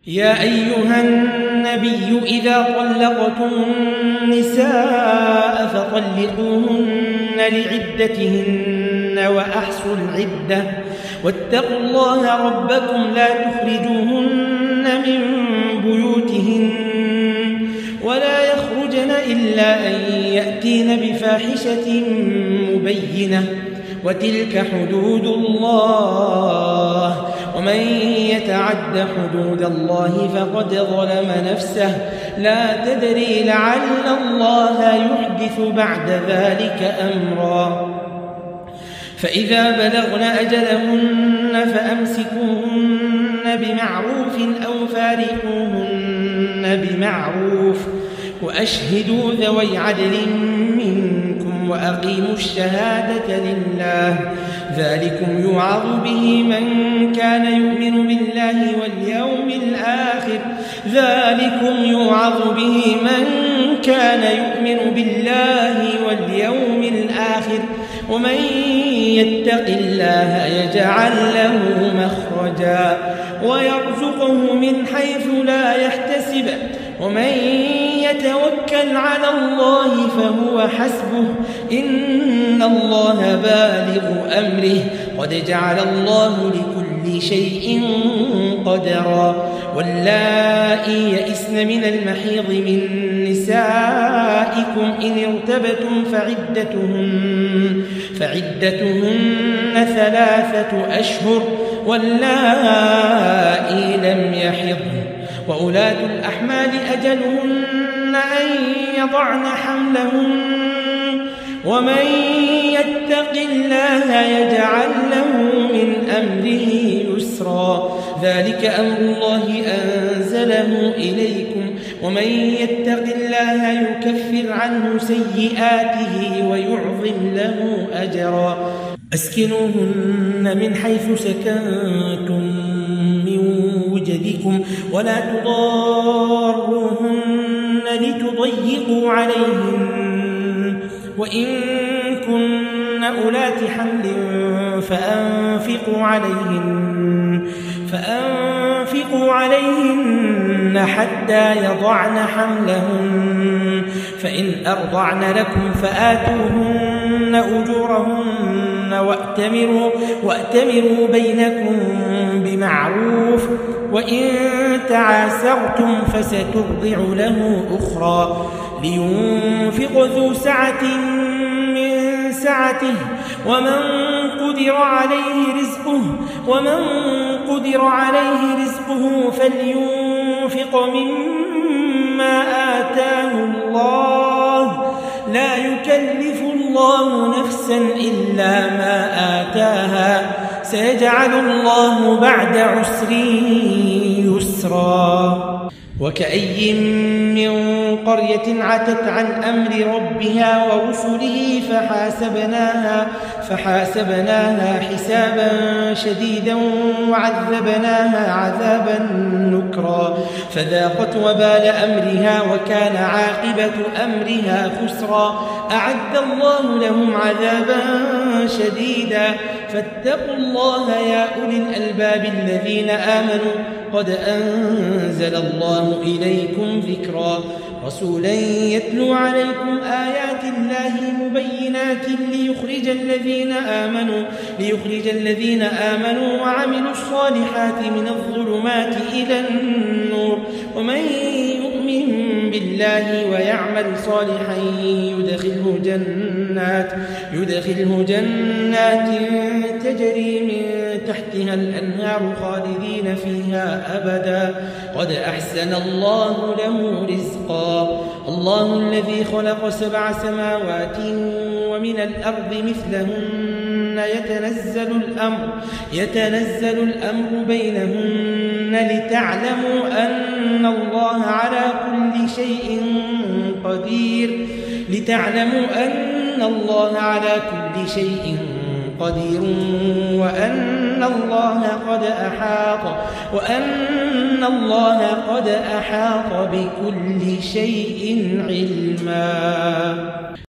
يا أيها النبي إذا طلقتم النساء فطلقوهن لعدتهن وأحصوا العدة واتقوا الله ربكم لا تخرجوهن من بيوتهن ولا يخرجن إلا أن يأتين بفاحشة مبينة وتلك حدود الله ومن يتعد حدود الله فقد ظلم نفسه لا تدري لعل الله يحدث بعد ذلك أمرا فإذا بلغن أجلهن فأمسكوهن بمعروف أو فارقوهن بمعروف وأشهدوا ذوي عدل منكم وأقيموا الشهادة لله ذلكم يوعظ به من كان يؤمن بالله واليوم الآخر ومن يتق الله يجعل له مخرجا ويرزقه من حيث لا يحتسب ومن يتوكل على الله فهو حسبه إن الله بالغ أمره قد جعل الله لكل شيء قدرا واللائي يئسن من المحيض من نسائكم إن ارتبتم فعدتهن 3 أشهر واللائي لم يحضن وأولاة الأحمال أجلهن أن يضعن حملهن ومن يتق الله يجعل له من أمره يسرا ذلك أمر الله أنزله إليكم ومن يتق الله يكفر عنه سيئاته ويعظم له أجرا أسكنوهن من حيث سكنتم من وجدكم ولا تضاروهن لتضيقوا عليهن وإن كن أولات حمل فأنفقوا عليهن حتى يضعن حملهن فإن أرضعن لكم فآتوهن أجورهن وأتمروا بينكم بمعروف وإن تعاسرتم فسترضع له أخرى لينفق ذو سعة من سعته ومن قدر عليه رزقه فلينفق مما آتاه الله لا يكلف الله نفسا إلا ما آتاها سيجعل الله بعد عسر يسرا وكأي من قرية عتت عن أمر ربها ورسله فحاسبناها حسابا شديدا وعذبناها عذابا نكرا فذاقت وبال أمرها وكان عاقبة أمرها خسرا أعد الله لهم عذابا شديدا فاتقوا الله يا أولي الألباب الذين آمنوا قد أنزل الله إليكم ذكرا رسولا يتلو عليكم آيات الله مبينات ليخرج الذين آمنوا وعملوا الصالحات من الظلمات إلى النور ومن يؤمن بالله ويعمل صالحا يدخله جنات تجري من تحتها الأنهار خالدين فيها أبدا قد أحسن الله له رزقا الله الذي خلق 7 سماوات ومن الأرض مثلهن يتنزل الأمر بينهن لتعلموا أن الله على كل شيء قدير وأن الله قد أحاط بكل شيء علما